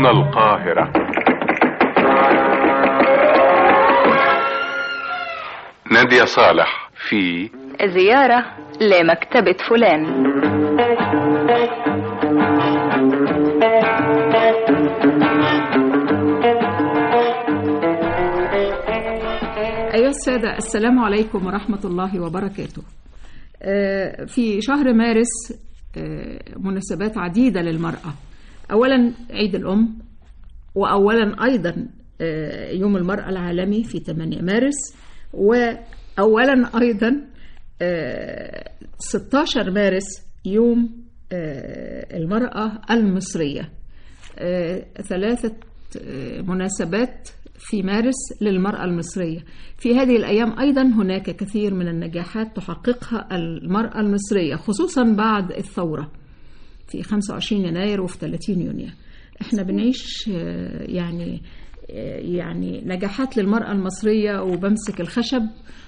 هنا القاهرة. نادية صالح في زيارة لمكتبة فلان. أيها السادة، السلام عليكم ورحمة الله وبركاته. في شهر مارس مناسبات عديدة للمرأة. أولا عيد الأم، وأولا أيضا يوم المرأة العالمي في 8 مارس، وأولا أيضا 16 مارس يوم المرأة المصرية. 3 مناسبات في مارس للمرأة المصرية. في هذه الأيام أيضا هناك كثير من النجاحات تحققها المرأة المصرية، خصوصا بعد الثورة في 25 يناير وفي 30 يونيو. احنا بنعيش يعني نجاحات للمرأة المصرية، وبمسك الخشب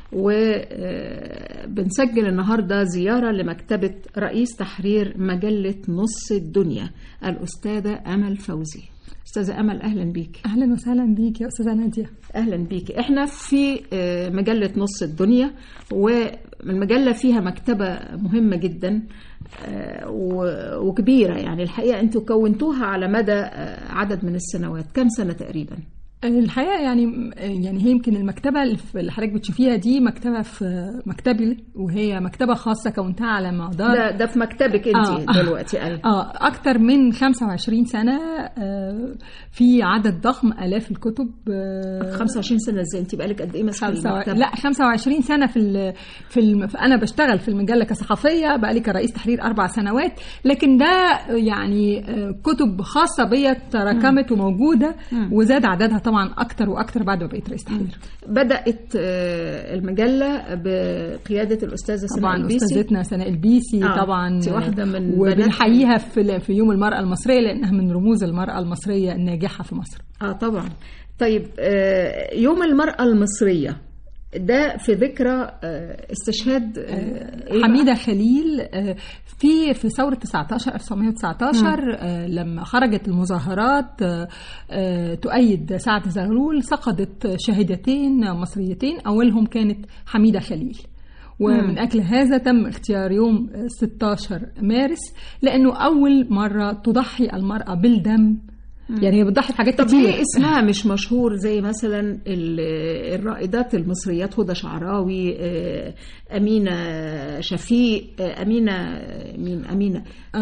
وبنسجل النهاردة زيارة لمكتبة رئيس تحرير مجلة نص الدنيا الأستاذة أمل فوزي. أستاذة أمل، أهلا بيك. أهلا وسهلا بيك يا أستاذة نادية. أهلا بيك. إحنا في مجلة نص الدنيا، والمجلة فيها مكتبة مهمة جدا وكبيرة. يعني الحقيقة أنتوا كونتوها على مدى عدد من السنوات. كم سنة تقريبا؟ الحقيقة يعني هي يمكن المكتبة اللي حضرتك بتشوفيها دي مكتبة في مكتبي، وهي مكتبة خاصة كونتها على مدار ده في مكتبك انت دلوقتي. أكتر من 25 سنة، في عدد ضخم آلاف الكتب. 25 سنة ازاي؟ انت بقالك قد ايه ماسكة المكتبة؟ لا، 25 سنة أنا بشتغل في المجلة كصحفية، بقالي كرئيس تحرير 4 سنوات، لكن ده يعني كتب خاصة بيا تراكمت وموجودة، وزاد عددها طبعا أكتر وأكتر بعد ما بقيت رئيس تحرير. بدأت المجلة بقيادة الأستاذة سناء البيسي. طبعا أستاذتنا سناء البيسي طبعا واحدة من وبنحييها في يوم المرأة المصرية، لأنها من رموز المرأة المصرية الناجحة في مصر. طبعا. طيب، يوم المرأة المصرية ده في ذكرى استشهاد حميدة خليل في ثورة 1919 لما خرجت المظاهرات تؤيد سعد زغلول، سقطت شهيدتين مصريتين، أولهم كانت حميدة خليل. ومن أجل هذا تم اختيار يوم 16 مارس، لأنه أول مرة تضحي المرأة بالدم. يعني هي بتضحي بحاجات كتير. طب ايه اسمها مش مشهور زي مثلا الرائدات المصريات؟ هدى شعراوي، أمينة شفيق، أمينة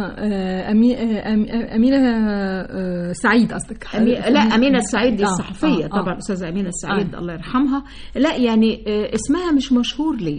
سعيد قصدك؟ لا، أمينة السعيد دي الصحفية طبعا، أستاذة أمينة السعيد الله يرحمها. لا يعني اسمها مش مشهور ليه؟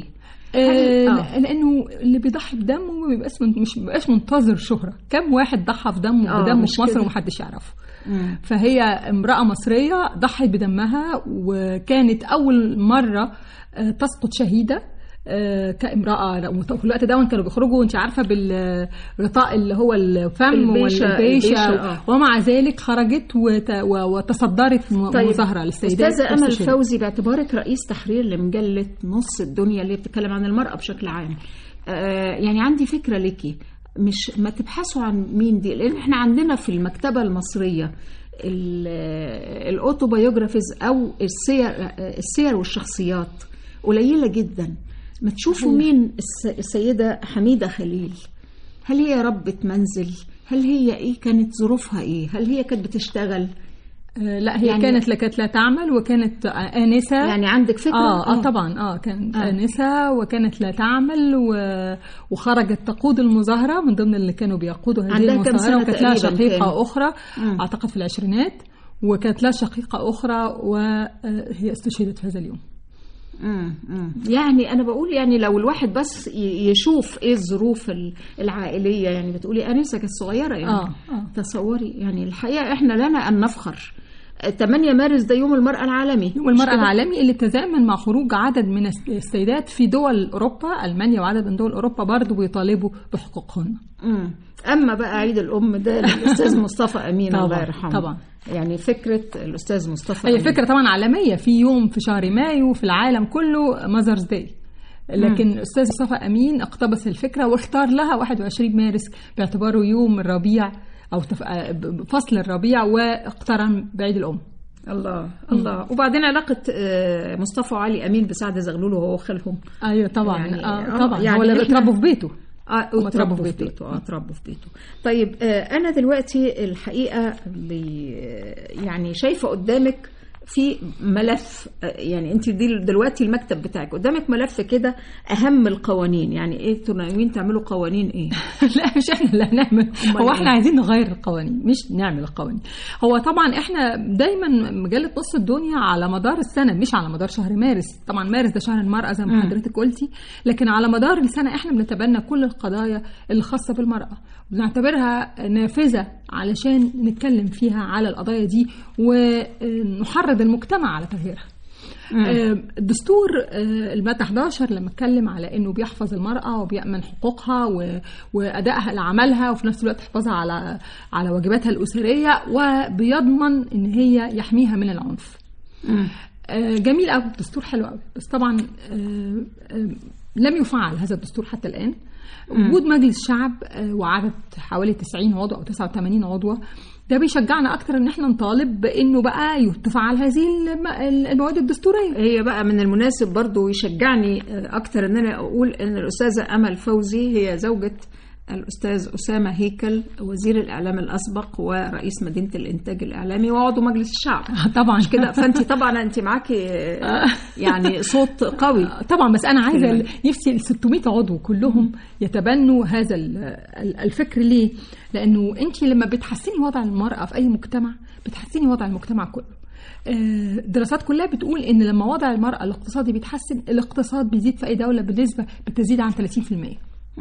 لأنه اللي بيضحي بدمه مش بيبقاش منتظر شهرة. كم واحد ضحى بدمه في مصر ومحدش يعرفه. فهي امرأة مصرية ضحت بدمها، وكانت أول مرة تسقط شهيدة كامرأة. وفي الوقت ده كانوا بيخرجوا انت عارفة بالغطاء اللي هو الفم والبيشة، ومع ذلك خرجت وتصدرت مظاهرة للسيدات. أستاذة أمل فوزي، باعتبارك رئيس تحرير لمجلة نص الدنيا اللي بتتكلم عن المرأة بشكل عام، يعني عندي فكرة ليكي، مش ما تبحثوا عن مين دي؟ لأن احنا عندنا في المكتبة المصرية الأوتوبيوغرافيز أو السير والشخصيات قليلة جدا. ما تشوفوا مين السيدة حميدة خليل؟ هل هي ربة منزل؟ هل هي كانت ظروفها هل هي كانت بتشتغل؟ لا، هي يعني كانت لا تعمل، وكانت آنسة. يعني عندك فكرة؟ طبعا كانت آنسة وكانت لا تعمل، وخرجت تقود المظاهرة من ضمن اللي كانوا بيقودوا هذه المظاهرة. وكانت لها شقيقة أخرى أعتقد في العشرينات، وكانت لها شقيقة أخرى وهي استشهدت في هذا اليوم. يعني أنا بقول يعني لو الواحد بس يشوف الظروف العائلية، يعني بتقولي أنسة كانت صغيرة يعني تصوري. يعني الحقيقة إحنا لنا أن نفخر. 8 مارس ده يوم المرأة العالمي. يوم المرأة العالمي اللي تزامن مع خروج عدد من السيدات في دول أوروبا، ألمانيا وعدد من دول أوروبا برضو بيطالبوا بحقوقهن. أما بقى عيد الأم ده للأستاذ مصطفى أمين الله يرحمه. طبعا يعني فكرة الأستاذ مصطفى هي فكرة طبعا عالمية. في يوم في شهر مايو في العالم كله ماذرز داي، لكن الأستاذ مصطفى أمين اقتبس الفكرة واختار لها 21 مارس باعتباره يوم الربيع أو فصل الربيع واقترن بعيد الأم. الله الله. وبعدين علاقة مصطفى وعلي أمين بسعد زغلول وهو خالهم. أيوة طبعا يعني طبعا يعني هو اللي اتربوا في بيته. اتربوا في بيته. اتربوا في بيته. طيب أنا دلوقتي الحقيقة اللي يعني شايفة قدامك في ملف، يعني انت دلوقتي المكتب بتاعك قدامك ملف كده اهم القوانين، يعني ايه ناويين تعملوا قوانين ايه؟ لا مش احنا اللي هنعمل، هو احنا عايزين نغير القوانين مش نعمل القوانين. هو طبعا احنا دايما مجله نص الدنيا على مدار السنه مش على مدار شهر مارس، طبعا مارس ده شهر المراه زي ما حضرتك قلتي، لكن على مدار السنه احنا بنتبنى كل القضايا اللي خاصه بالمراه، بنعتبرها نافذه علشان نتكلم فيها على القضايا دي ونحرض المجتمع على تغييرها. الدستور المادة 11 لما اتكلم على انه بيحفظ المرأة وبيأمن حقوقها وأدائها لعملها وفي نفس الوقت حفاظها على واجباتها الأسرية وبيضمن ان هي يحميها من العنف. جميل قوي، الدستور حلو قوي، بس طبعا لم يفعل هذا الدستور حتى الآن. وجود مجلس شعب وعدد حوالي 90 عضو أو 89 عضوة ده بيشجعنا أكتر إن احنا نطالب بإنه بقى تفعل هذه المواد الدستورية. هي بقى من المناسب برضو يشجعني أكتر إن أنا أقول إن الأستاذة أمل فوزي هي زوجة الأستاذ أسامة هيكل وزير الإعلام الأسبق ورئيس مدينة الإنتاج الإعلامي وعضو مجلس الشعب. طبعا مش كده؟ فأنت طبعا أنت معاكي يعني صوت قوي طبعا. بس أنا عايزة نفسي ال 600 عضو كلهم يتبنوا هذا الفكر. ليه؟ لأنه أنت لما بتحسني وضع المرأة في أي مجتمع بتحسني وضع المجتمع كله. الدراسات كلها بتقول إن لما وضع المرأة الاقتصادي بيتحسن الاقتصاد بيزيد في أي دولة بنسبة بتزيد عن 30%.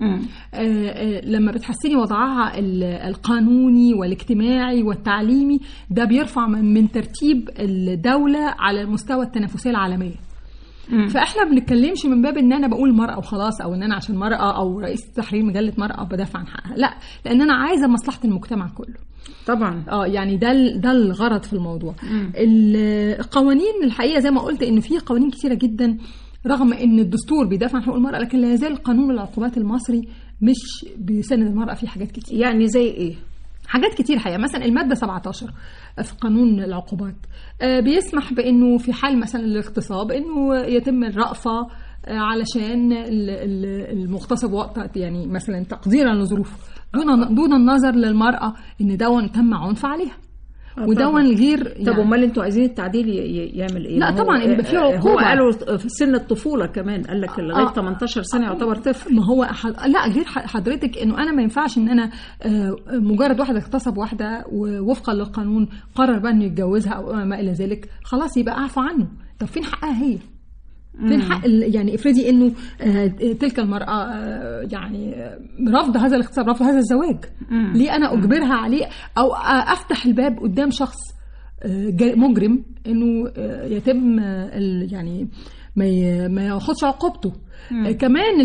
لما بتحسني وضعها القانوني والاجتماعي والتعليمي ده بيرفع من ترتيب الدولة على المستوى التنافسية العالمية. فاحنا بنتكلمش من باب ان انا بقول مرأة وخلاص او ان انا عشان مرأة او رئيس تحرير مجلة مرأة بدافع عن حقها، لا، لان انا عايزة مصلحة المجتمع كله طبعا. يعني ده الغرض في الموضوع. القوانين الحقيقة زي ما قلت ان في قوانين كتيرة جدا رغم ان الدستور بيدافع عن حقوق المرأة، لكن لا يزال قانون العقوبات المصري مش بيسند المرأة في حاجات كتير. يعني زي ايه؟ حاجات كتير حقيقة. مثلا المادة 17 في قانون العقوبات بيسمح بانه في حال مثلا الاغتصاب انه يتم الرأفة علشان المغتصب وقت يعني مثلا تقديرا لظروفه دون النظر للمرأة ان دون تم عنف عليها ودون غير يعني. طب امال انتوا عايزين التعديل يعمل ايه؟ لا طبعا يبقى في عقوبه. هو قالوا في سن الطفوله كمان، قال لك لغايه 18 سنه يعتبر طفل. ما هو لا غير حضرتك انه انا ما ينفعش ان انا مجرد واحد اغتصب واحده ووفقا للقانون قرر بقى انه يتجوزها او ما الى ذلك، خلاص يبقى اعفى عنه. طب فين حقها هي؟ فين حق يعني افرضي انه تلك المرأة يعني رفض هذا الاغتصاب، رفض هذا الزواج، ليه انا اجبرها عليه او افتح الباب قدام شخص مجرم انه يتم يعني ما ياخدش عقوبته. كمان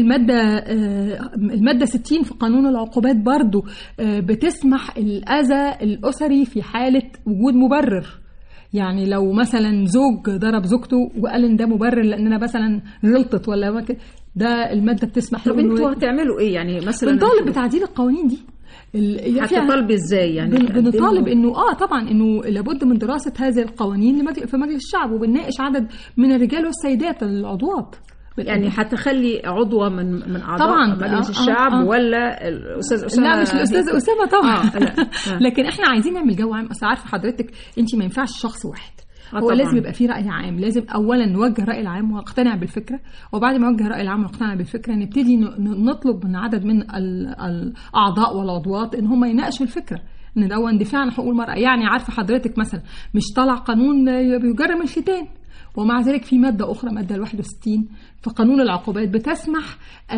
المادة 60 في قانون العقوبات برضو بتسمح الأذى الأسري في حالة وجود مبرر. يعني لو مثلا زوج ضرب زوجته وقال ان ده مبرر لان انا مثلا غلطت ولا ما كده، ده الماده بتسمح. طب انتوا هتعملوا ايه يعني؟ مثلا بنطالب بتعديل القوانين دي. هتطالبي ازاي يعني؟ بنطالب انه طبعا انه لابد من دراسه هذه القوانين في مجلس الشعب، وبنناقش عدد من الرجال والسيدات العضوات. يعني هتخلي عضوة من أعضاء طبعا مجلس الشعب ولا الأستاذ أسامة؟ لا مش الأستاذ أسامة طبعا. لكن احنا عايزين نعمل جو عام. أصل عارفة حضرتك انت ما ينفعش شخص واحد، هو طبعاً. لازم يبقى فيه رأي عام. لازم أولا نوجه رأي العام ونقتنع بالفكرة، وبعد ما نوجه رأي العام ونقتنع بالفكرة نبتدي نطلب من عدد من الأعضاء والعضوات إن هم يناقشوا الفكرة إن ده اندفاع عن حقوق المرأة. يعني عارفة حضرتك مثلا مش طلع قانون بيجرم الختان، ومع ذلك في مادة أخرى مادة 61 في قانون العقوبات بتسمح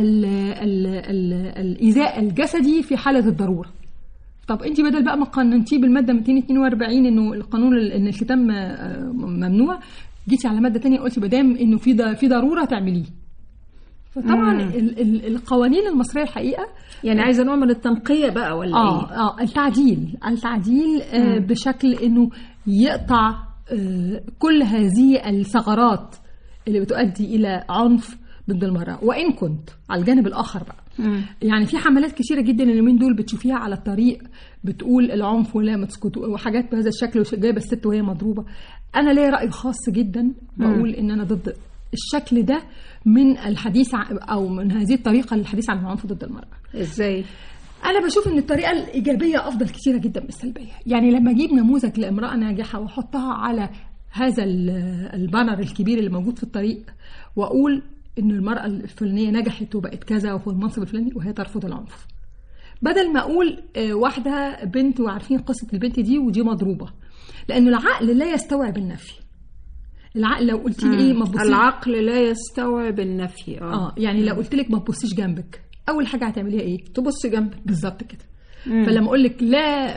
الإيذاء الجسدي في حالة الضرورة. طب انت بدل بقى ما قننتيه بالمادة 242 انه القانون ان الختان ممنوع، جيتي على مادة تانية قلتي بدام انه في ضرورة تعمليه. فطبعا القوانين المصرية الحقيقة يعني عايزة نوع من التنقية بقى ولا ايه؟ التعديل بشكل انه يقطع كل هذه الثغرات اللي بتؤدي إلى عنف ضد المرأة. وإن كنت على الجانب الآخر بقى يعني في حملات كثيره جدا اليومين دول بتشوفيها على الطريق بتقول العنف ولا ما تسكتوا وحاجات بهذا الشكل، وجايبه الست وهي مضروبه. انا ليا راي خاص جدا بقول ان انا ضد الشكل ده من الحديث او من هذه الطريقه للحديث عن العنف ضد المراه. ازاي؟ انا بشوف ان الطريقه الايجابيه افضل كثيره جدا من السلبيه. يعني لما اجيب نموذج لامراه ناجحه واحطها على هذا البانر الكبير اللي موجود في الطريق واقول ان المراه الفلانيه نجحت وبقت كذا وفي المنصب الفلاني وهي ترفض العنف، بدل ما اقول واحده بنت وعارفين قصه البنت دي ودي مضروبه، لانه العقل لا يستوعب النفي. العقل لو قلت لي ايه ما تبصيش، العقل لا يستوعب النفي. يعني لو قلت لك ما تبصيش جنبك، اول حاجه هتعمليها ايه؟ تبص جنبك. بالظبط كده. فلما اقول لك لا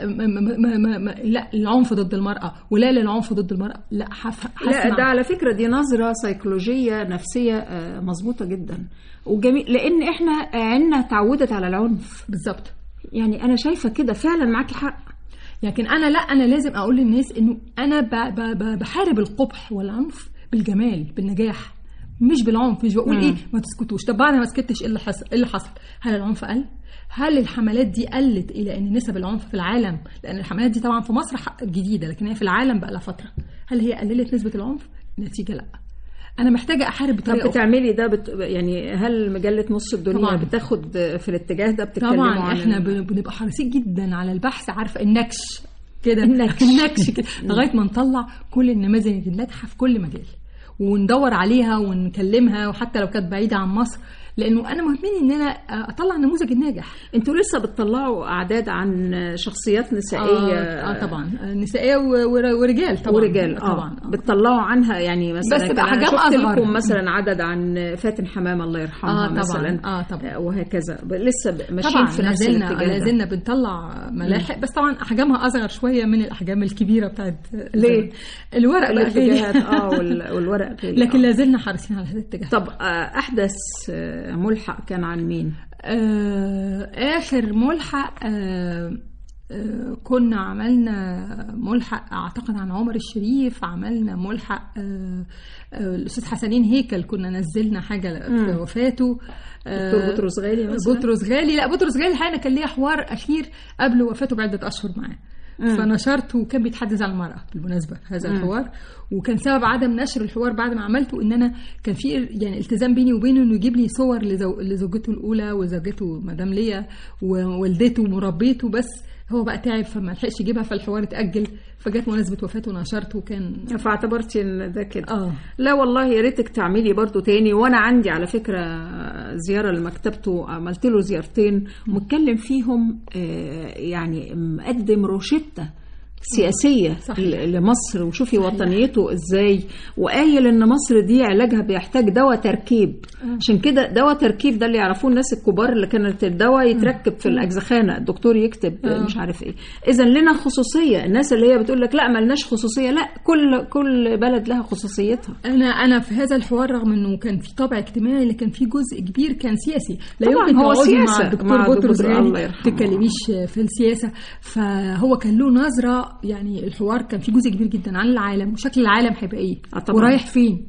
لا العنف ضد المراه ولا للعنف ضد المراه، لا لا، ده على فكره دي نظره سيكولوجيه نفسيه مظبوطه جدا وجميل، لان احنا عنا تعودت على العنف. بالظبط. يعني انا شايفه كده فعلا معاكي حق. لكن انا لازم اقول للناس انه انا بحارب القبح والعنف بالجمال بالنجاح، مش بالعنف. مش بقول ايه ما تسكتوش. طب بعد ما سكتش ايه اللي حصل؟ هل العنف قل؟ هل الحملات دي قلت الى ان نسب العنف في العالم، لان الحملات دي طبعا في مصر جديده لكن هي في العالم بقى لها فتره، هل هي قللت نسبه العنف؟ النتيجه لا. انا محتاجه احارب بطريقه. طب بتعملي ده يعني هل مجله نص الدنيا طبعاً بتاخد في الاتجاه ده؟ بتتكلموا طبعا عن احنا بنبقى حريصين جدا على البحث، عارفه النكش كده النكش كده لغايه ما نطلع كل النماذج الناجحه في كل مجال وندور عليها ونكلمها، وحتى لو كانت بعيده عن مصر، لانه انا مهمني ان انا اطلع النموذج الناجح. انتوا لسه بتطلعوا اعداد عن شخصيات نسائيه؟ طبعا نسائيه ورجال طبعا. ورجال طبعا بتطلعوا عنها، يعني مثلا بس بقى حاجات اصغر. لكم مثلا عدد عن فاتن حمامه الله يرحمها مثلا طبعا. وهكذا لسه ماشيين في نفس الاتجاه. لازلنا بنطلع ملاحق بس طبعا احجامها اصغر شويه من الاحجام الكبيره بتاعت ليه الورق الاتجاهات والورق غالي. لكن لازلنا حريصين على هذا الاتجاه. طب احدث ملحق كان عن مين؟ آخر ملحق كنا عملنا ملحق أعتقد عن عمر الشريف، عملنا ملحق الأستاذ حسنين هيكل، كنا نزلنا حاجة في وفاته. دكتور بطرس غالي مثلا؟ بطرس غالي الحقيقة كان ليا حوار أخير قبل وفاته بعدة أشهر معاه، فنشرته وكان بيتحدث عن المرأة بالمناسبة هذا الحوار. وكان سبب عدم نشر الحوار بعد ما عملته ان انا كان في يعني التزام بيني وبينه انه يجيب لي صور لزوجته الاولى وزوجته مدام ليا ووالدته ومربيته، بس هو بقى تعب فما لحقش يجيبها، فالحوار اتأجل، فجت مناسبة وفاته ونشرته وكان فاعتبرتي ان ده كده. لا والله يا ريتك تعملي برضو تاني. وانا عندي على فكرة زيارة لمكتبته، عملت له زيارتين ومتكلم فيهم يعني مقدم روشتة سياسية لمصر، وشوفي وطنيته ازاي، وقايل ان مصر دي علاجها بيحتاج دواء تركيب. عشان كده دواء تركيب ده اللي يعرفوه الناس الكبار، اللي كانت الدواء يتركب في الأجزخانة، الدكتور يكتب مش عارف ايه. اذا لنا خصوصية. الناس اللي هي بتقول لك لا ما لناش خصوصية، لا كل بلد لها خصوصيتها. انا في هذا الحوار رغم انه كان في طابع اجتماعي لكن في جزء كبير كان سياسي. لا يمكن هو سياسة مع الدكتور بطرس غالي تتكلميش في السياسة، فهو كان له نظرة. يعني الحوار كان فيه جزء كبير جدا عن العالم وشكل العالم هيبقى ايه ورايح فين.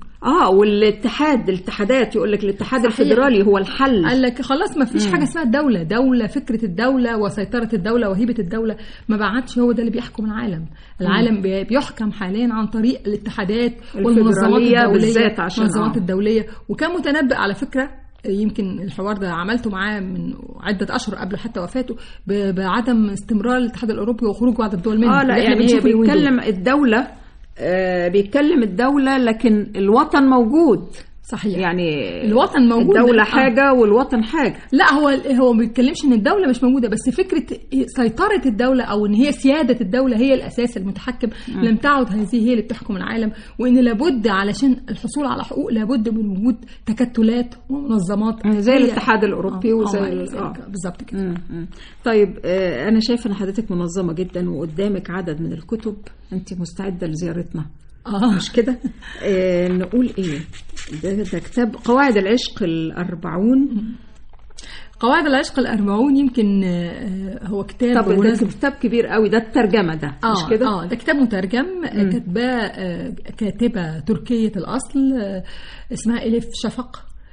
والاتحادات يقول لك الاتحاد الفيدرالي هو الحل. قال لك خلاص ما فيش حاجه اسمها دولة، فكره الدوله وسيطره الدوله وهيبه الدوله ما بعدش هو ده اللي بيحكم العالم. العالم بيحكم حاليا عن طريق الاتحادات والمنظمات الدوليه عشان المنظمات الدوليه. وكان متنبئ على فكره، يمكن الحوار ده عملته معاه من عدة أشهر قبل حتى وفاته، بعدم استمرار الاتحاد الأوروبي وخروج بعض الدول منه. لا يعني بيتكلم الدولة بيتكلم الدولة لكن الوطن موجود. صحيح. يعني الوطن موجود، الدولة حاجة والوطن حاجة. لا هو ما بيتكلمش ان الدولة مش موجودة، بس فكرة سيطرة الدولة او ان هي سيادة الدولة هي الاساس المتحكم. لم تعد هذه هي اللي بتحكم العالم، وان لابد علشان الحصول على حقوق لابد من وجود تكتلات ومنظمات زي الاتحاد الاوروبي وزي بالظبط كده. طيب انا شايفه ان حضرتك منظمة جدا وقدامك عدد من الكتب، انت مستعدة لزيارتنا مش كده؟ نقول ايه ده كتاب قواعد العشق ال40. قواعد العشق ال40 يمكن هو كتاب. طب ده كتاب كبير قوي، ده الترجمة ده مش كده؟ ده كتاب مترجم، كاتباه كاتبة تركية الأصل اسمها إليف شفق.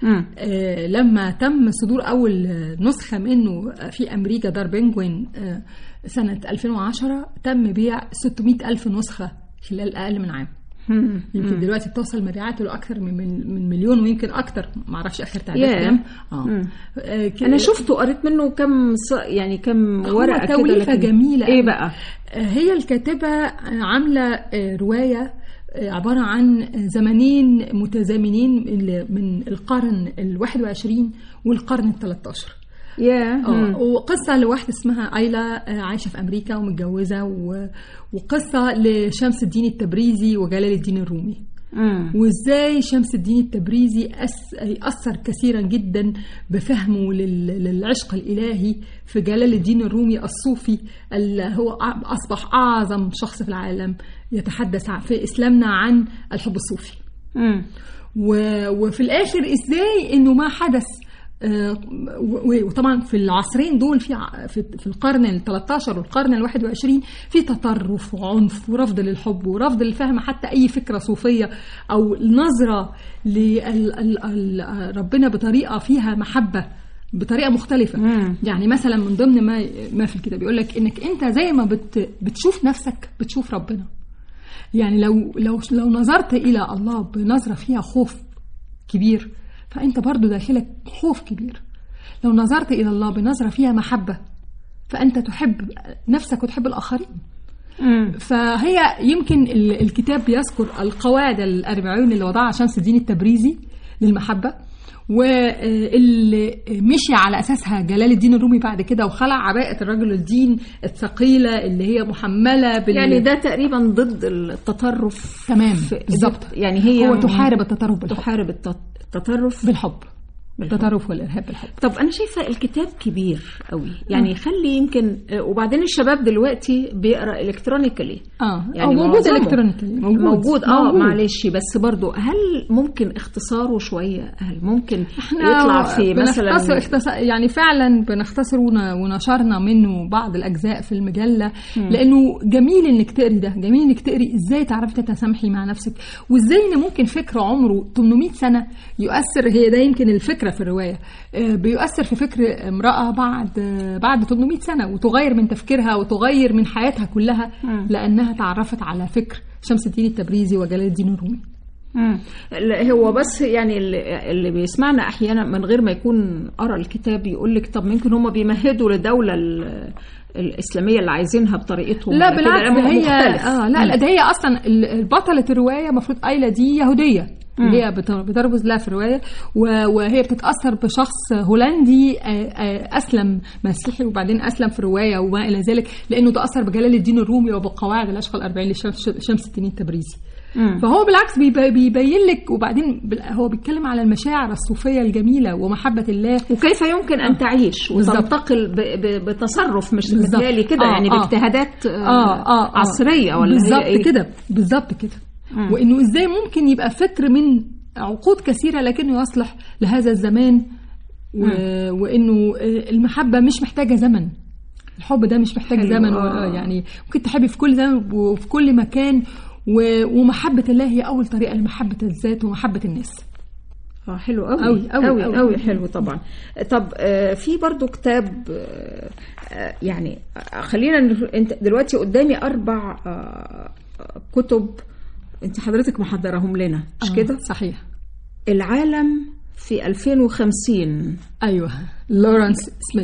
لما تم صدور أول نسخة منه في أمريكا دار بنجوين سنة 2010 تم بيع 600,000 نسخة خلال أقل من عام. يمكن دلوقتي بتوصل مبيعاته لأكثر من مليون ويمكن أكثر، ما أعرفش آخر تعداد كام. أنا شفته قريت منه كم ورقة كده، توليفة جميلة. إيه بقى؟ هي الكاتبة عاملة رواية عبارة عن زمنين متزامنين من القرن 21 والقرن 13. وقصة لواحدة اسمها آيلا عايشة في أمريكا ومتجوزة، وقصة لشمس الدين التبريزي وجلال الدين الرومي. وإزاي شمس الدين التبريزي أثر كثيرا جدا بفهمه للعشق الإلهي في جلال الدين الرومي الصوفي، اللي هو أصبح أعظم شخص في العالم يتحدث في إسلامنا عن الحب الصوفي. وفي الآخر إزاي إنه ما حدث. وطبعا في العصرين دول في القرن ال13 والقرن ال21 في تطرف وعنف ورفض للحب ورفض للفهم حتى أي فكرة صوفية أو نظرة لربنا بطريقة فيها محبة بطريقة مختلفة. يعني مثلا من ضمن ما في الكتاب بيقول لك إنك أنت زي ما بتشوف نفسك بتشوف ربنا. يعني لو نظرت إلى الله بنظرة فيها خوف كبير فأنت برضو داخلك خوف كبير. لو نظرت إلى الله بنظرة فيها محبة فأنت تحب نفسك وتحب الآخرين. فهي يمكن الكتاب بيذكر القواعد الأربعين اللي وضعها شمس الدين التبريزي للمحبة، واللي مشي على أساسها جلال الدين الرومي بعد كده، وخلع عباءة الرجل الدين الثقيلة اللي هي محملة يعني ده تقريبا ضد التطرف. تمام بالضبط. يعني هي هو تحارب التطرف بالحب. تحارب التطرف بالحب. التطرف والإرهاب بالحب. طب أنا شايفة الكتاب كبير قوي، يعني يخلي يمكن، وبعدين الشباب دلوقتي بيقرأ إلكترونيكالي. يعني موجود إلكترونيكالي موجود. معلش بس برضو هل ممكن اختصاره شوية؟ هل ممكن يطلع في مثلا يعني فعلا بنختصر ونشرنا منه بعض الأجزاء في المجلة، لأنه جميل إنك تقري ده، جميل إنك تقري إزاي تعرفي تتسامحي مع نفسك، وإزاي إن ممكن فكر عمره 800 سنة يؤثر. هي ده يمكن الفكرة في الرواية، بيؤثر في فكر امرأة بعد 800 سنة، وتغير من تفكيرها وتغير من حياتها كلها، لأنها تعرفت على فكر شمس الدين التبريزي وجلال الدين الرومي. هو بس يعني اللي بيسمعنا أحيانا من غير ما يكون قرأ الكتاب يقول لك طب ممكن هم بيمهدوا لدولة الإسلامية اللي عايزينها بطريقتهم. لا بالعكس، هي لا ده هي أصلا البطلة الرواية مفروض آيلا دي يهودية، اللي هي بترمز لها في الرواية، وهي بتتأثر بشخص هولندي أسلم مسيحي وبعدين أسلم في الرواية وما إلى ذلك، لأنه تأثر بجلال الدين الرومي وبقواعد العشق الأربعين لشمس الدين التبريزي. فهو بالعكس بيبين لك، وبعدين هو بيتكلم على المشاعر الصوفية الجميلة ومحبة الله وكيف يمكن أن تعيش وتنتقل بتصرف مش مثالي كده، يعني باجتهادات عصرية ولا بالضبط كده. وإنه إزاي ممكن يبقى فكر من عقود كثيرة لكنه يصلح لهذا الزمان، وإنه المحبة مش محتاجة زمن، الحب ده مش محتاج زمن. يعني ممكن تحبي في كل زمن وفي كل مكان، ومحبة الله هي أول طريقة لمحبة الذات ومحبة الناس. حلو قوي قوي قوي حلو طبعا. طب في برضو كتاب، يعني خلينا انت دلوقتي قدامي 4 كتب انت حضرتك محضرهم لنا مش كده؟ صحيح. العالم في 2050. ايوه، لورانس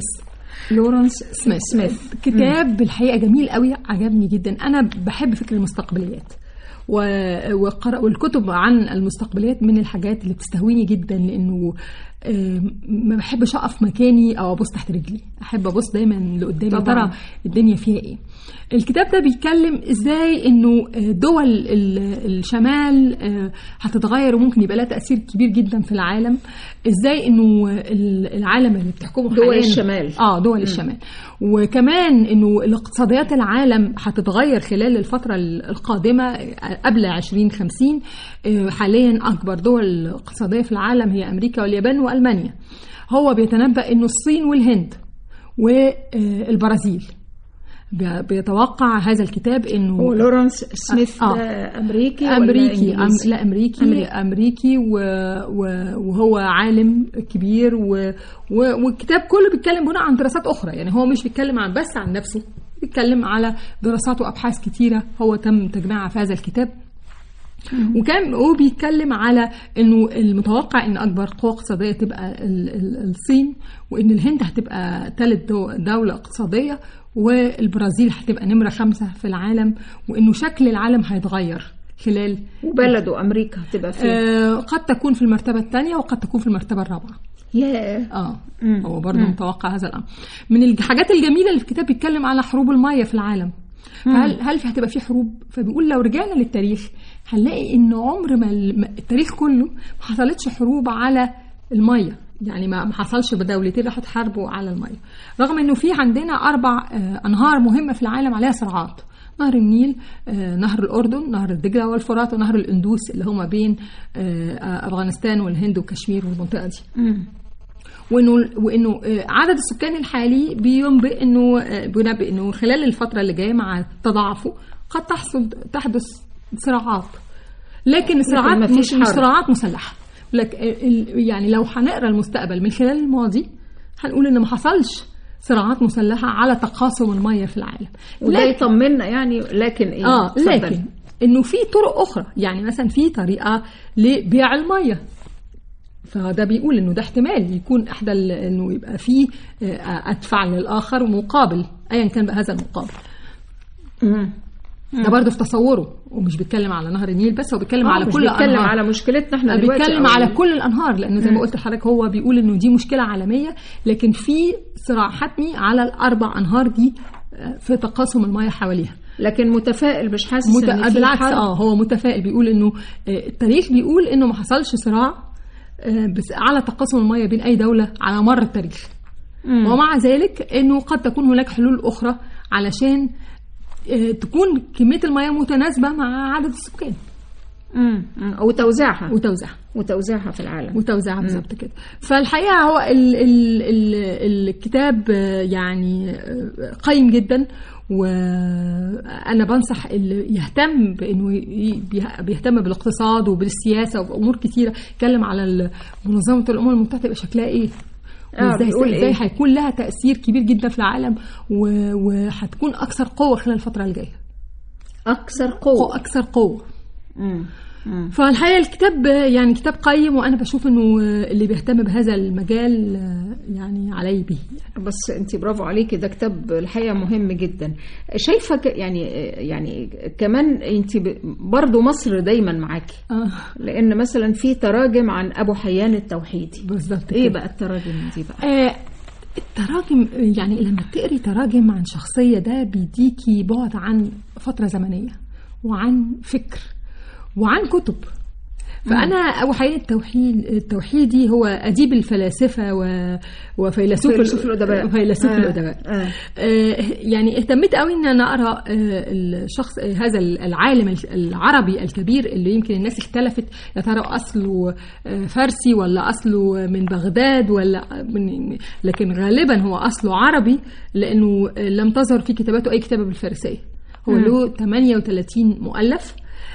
سميث. كتاب بالحقيقة جميل قوي، عجبني جدا. انا بحب فكر المستقبليات، والكتب عن المستقبلات من الحاجات اللي بتستهويني جدا، لأنه ما بحبش أقف مكاني أو أبص تحت رجلي، أحب أبص دايما لقدامي ترى الدنيا فيها إيه. الكتاب ده بيتكلم إزاي إنه دول الشمال هتتغير وممكن يبقى لها تأثير كبير جدا في العالم، إزاي إنه العالم اللي بتحكمه دول الشمال دول الشمال، وكمان إنه الاقتصاديات العالم هتتغير خلال الفترة القادمة قبل 2050. حاليا أكبر دول اقتصادية في العالم هي أمريكا واليابان وألمانيا. هو بيتنبأ إنه الصين والهند والبرازيل بيتوقع هذا الكتاب انه هو لورنس سميث امريكي لا امريكي وهو عالم كبير والكتاب كله بيتكلم هنا عن دراسات اخرى، يعني هو مش بيتكلم بس عن نفسه، بيتكلم على دراسات وابحاث كتيره هو تم تجميعها في هذا الكتاب. وكان هو بيتكلم على انه المتوقع ان اكبر قوة اقتصادية تبقى الصين، وان الهند هتبقى ثالث دولة اقتصادية، والبرازيل هتبقى نمرة 5 في العالم، وانه شكل العالم هيتغير خلال وبلده امريكا هتبقى فين؟ قد تكون في المرتبة الثانية وقد تكون في المرتبة الرابعة. هو برضه متوقع هذا الامر. من الحاجات الجميلة اللي في الكتاب بيتكلم على حروب المياه في العالم. هل هتبقى في حروب؟ فبيقول لو رجعنا للتاريخ هنلاقي ان عمر ما التاريخ كله ما حصلتش حروب على الميه، يعني ما حصلش بدولتين راحوا تحاربوا على الميه، رغم انه في عندنا 4 انهار مهمه في العالم عليها صراعات: نهر النيل، نهر الاردن، نهر الدجله والفرات، ونهر الاندوس اللي هما بين افغانستان والهند وكشمير والمنطقه دي. وانه عدد السكان الحالي بينبئ انه خلال الفتره اللي جايه مع تضاعفه قد تحدث صراعات، لكن الصراعات مش صراعات مسلحه. يعني لو هنقرا المستقبل من خلال الماضي هنقول ان ما حصلش صراعات مسلحه على تقاسم الميه في العالم، وده يطمنا يعني. لكن لكن انه في طرق اخرى، يعني مثلا في طريقه لبيع الميه، فده بيقول انه ده احتمال يكون احدى انه يبقى فيه ادفع للاخر مقابل ايا كان بقى هذا المقابل. ده برضه في تصوره، ومش بيتكلم على نهر النيل بس، هو بيتكلم على كل الانهار، بيتكلم على مشكلتنا احنا دلوقتي، بيتكلم على كل الانهار، لانه زي ما قلت لحضرتك هو بيقول انه دي مشكله عالميه، لكن في صراع حتمي على ال4 انهار دي في تقاسم المياه حواليها. لكن متفائل، مش حاسس ان بالعكس هو متفائل، بيقول انه التاريخ بيقول انه ما حصلش صراع بس على تقاسم المياه بين اي دوله على مر التاريخ. ومع ذلك انه قد تكون هناك حلول اخرى علشان تكون كميه المياه متناسبه مع عدد السكان وتوزيعها في العالم، وتوزيعها بالظبط كده. فالحقيقه هو الكتاب يعني قيم جدا، وانا بنصح اللي يهتم بانه بيهتم بالاقتصاد وبالسياسه وبامور كتيره، يتكلم على منظمه الامم المتحده يبقى شكلها ايه، ازاي هيكون لها تاثير كبير جدا في العالم، وهتكون اكثر قوه خلال الفتره الجايه. اكثر قوه. فالحقيقه الكتاب يعني كتاب قيم، وانا بشوف انه اللي بيهتم بهذا المجال يعني عليه به. بس انت برافو عليكي، ده كتاب الحقيقه مهم جدا. شايفه يعني كمان انت برضو مصر دايما معاكي، لان مثلا في تراجم عن ابو حيان التوحيدي. بالظبط. ايه بقى التراجم دي بقى؟ التراجم يعني لما تقري تراجم عن شخصيه ده بيديكي بعد عن فتره زمنيه وعن فكر وعن كتب. فأنا أبو حيان التوحيدي هو أديب الفلاسفة وفيلسوف الأدباء. يعني اهتميت قوي إن أنا أقرأ الشخص هذا العالم العربي الكبير اللي يمكن الناس اختلفت يا ترى أصله فارسي ولا أصله من بغداد لكن غالبا هو أصله عربي، لأنه لم تظهر في كتاباته أي كتابة بالفارسية. هو له 38 مؤلف،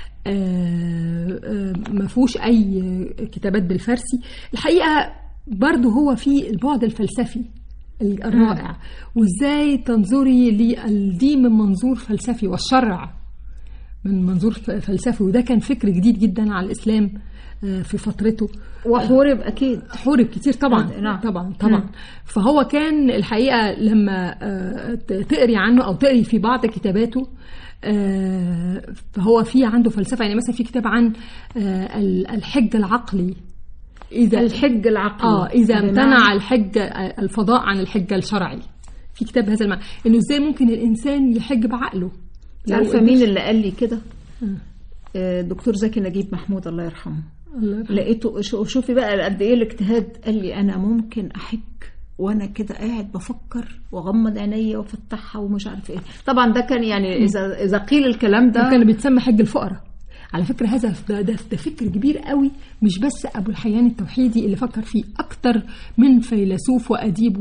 ما فيهوش أي كتابات بالفارسي. الحقيقة برضو هو في البعد الفلسفي الرائع، وإزاي تنظري للدين من منظور فلسفي والشرع من منظور فلسفي، وده كان فكر جديد جدا على الإسلام في فترته. وحورب أكيد، حورب كتير طبعا. طبعا. فهو كان الحقيقة لما تقري عنه أو تقري في بعض كتاباته فهو في عنده فلسفة. يعني مثلا في كتاب عن الحج العقلي، إذا امتنع الحج الفضاء عن الحج الشرعي. في كتاب هذا المعنى، إنه إزاي ممكن الإنسان يحج بعقله. عارفة مين اللي قال لي كده؟ دكتور زكي نجيب محمود الله يرحمه. لقيته شوفي بقى قد إيه الاجتهاد. قال لي أنا ممكن أحج وانا كده قاعد بفكر واغمض عينيا وافتحها ومش عارف ايه. طبعا ده كان يعني اذا قيل الكلام ده كان بيتسمى حج الفقراء، على فكرة هذا ده فكر كبير قوي، مش بس أبو الحيان التوحيدي اللي فكر فيه، أكتر من فيلسوف وأديب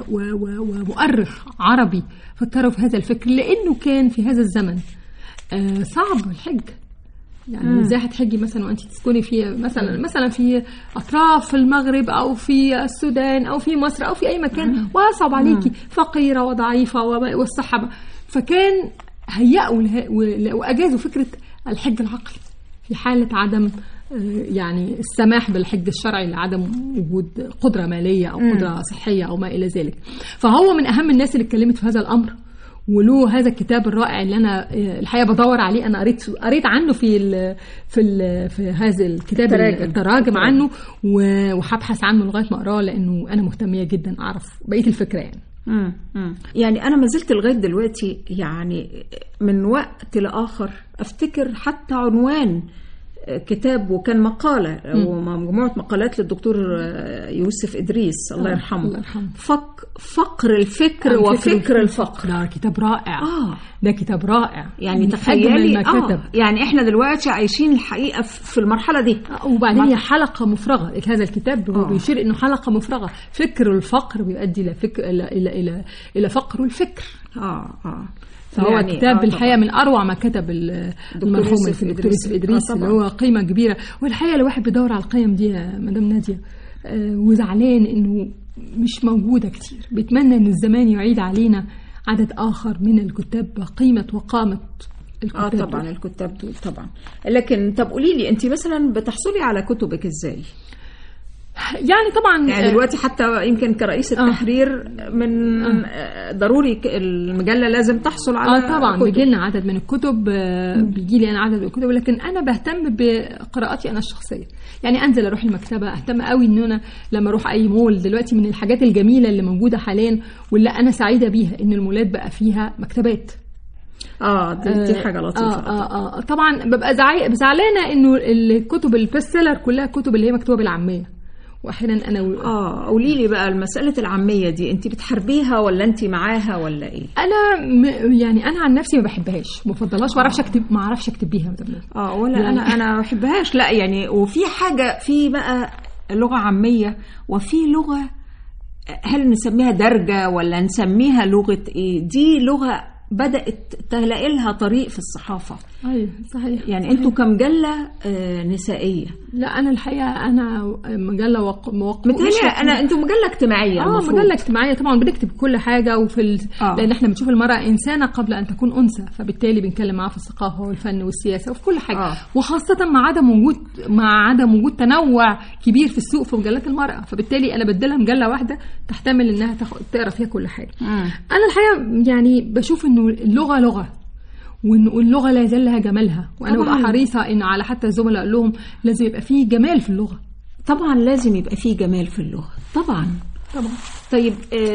ومؤرخ عربي فكروا في هذا الفكر، لأنه كان في هذا الزمن صعب الحج. يعني ازاي هتحجي مثلا وانت تسكني في مثلا في اطراف المغرب او في السودان او في مصر او في اي مكان، واصعب عليكي، فقيره وضعيفه والصحه. فكان هيئوا واجازوا فكره الحج العقلي في حاله عدم يعني السماح بالحج الشرعي لعدم وجود قدره ماليه او قدره صحيه او ما الى ذلك. فهو من اهم الناس اللي اتكلمت في هذا الامر، وله هذا الكتاب الرائع اللي انا الحقيقه بدور عليه. انا قريت عنه في هذا الكتاب التراجم عنه، وهبحث عنه لغايه ما اقراه، لانه انا مهتميه جدا اعرف بقيه الفكره يعني. يعني انا ما زلت لغايه دلوقتي يعني من وقت لاخر افتكر حتى عنوان كتاب، وكان مقالة ومجموعة مقالات للدكتور يوسف إدريس الله يرحمه. فقر الفكر وفكر الفقر. ده كتاب رائع. ده كتاب رائع يعني تخيلي يعني احنا دلوقتي عايشين الحقيقة في المرحلة دي. وبعدين هي حلقة مفرغة. هذا الكتاب هو بيشير انه حلقة مفرغة. فكر الفقر بيؤدي الى فكر الى فقر الفكر. فهو يعني كتاب الحقيقة من أروع ما كتب المرحوم الدكتور يوسف إدريس، اللي هو قيمة كبيرة. والحقيقة الواحد بيدور على القيم دي يا مدام نادية، وزعلان إنه مش موجودة كتير. بيتمنى إن الزمان يعيد علينا عدد آخر من الكتاب بقيمة وقامة الكتاب. طبعا الكتاب دول طبعا. لكن طب قولي لي أنت مثلا بتحصلي على كتبك إزاي؟ يعني طبعا يعني دلوقتي حتى يمكن كرئيس التحرير من ضروري المجلة لازم تحصل على طبعا بيجي لنا عدد من الكتب، بيجي لي انا عدد من الكتب، لكن انا بهتم بقراءاتي انا الشخصيه. يعني انزل اروح المكتبه، اهتم قوي ان انا لما اروح اي مول. دلوقتي من الحاجات الجميله اللي موجوده حاليا واللي انا سعيده بيها ان المولات بقى فيها مكتبات. دي حاجه لطيفه. طبعا ببقى زعلانه انه الكتب البيست سيلر كلها كتب اللي هي مكتوبه بالعاميه، واحيانا انا قولي لي بقى المساله العاميه دي انت بتحاربيها ولا انت معاها ولا ايه؟ انا يعني انا عن نفسي ما بحبهاش، ما بفضلهاش، ما اعرفش اكتب بيها ولا يعني انا ما بحبهاش. لا يعني وفي حاجه في بقى لغه عاميه وفي لغه، هل نسميها درجه ولا نسميها لغه ايه؟ دي لغه بدأت تلاقي لها طريق في الصحافة. أيوة صحيح. يعني أنتوا كمجلة نسائية. لا أنا الحقيقة أنا مجلة متهيألي أنتوا مجلة اجتماعية. مجلة اجتماعية طبعا، بنكتب كل حاجة لأن إحنا بنشوف المرأة إنسانة قبل أن تكون أنثى، فبالتالي بنتكلم معاها في الثقافة والفن والسياسة وفي كل حاجة. وخاصة مع عدم وجود تنوع كبير في السوق في مجلات المرأة، فبالتالي أنا بدلها مجلة واحدة تحتمل إنها تقرأ فيها كل حاجة. أنا الحقيقة يعني بشوف إنه اللغة لغة، واللغة لا يزال لها جمالها، وأنا ببقى حريصة إن على حتى الزملاء أقول لهم لازم يبقى فيه جمال في اللغة. طبعا لازم يبقى فيه جمال في اللغة طبعا. طيب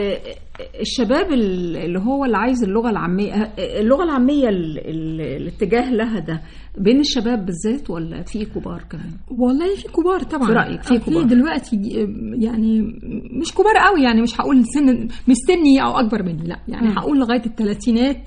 الشباب اللي هو اللي عايز اللغة العامية الاتجاه لها ده بين الشباب بالذات ولا في كبار كمان؟ والله في كبار طبعا. في رأيك في كبار؟ دلوقتي يعني مش كبار قوي، يعني مش هقول مش سني أو أكبر مني، لا يعني هقول لغاية الثلاثينات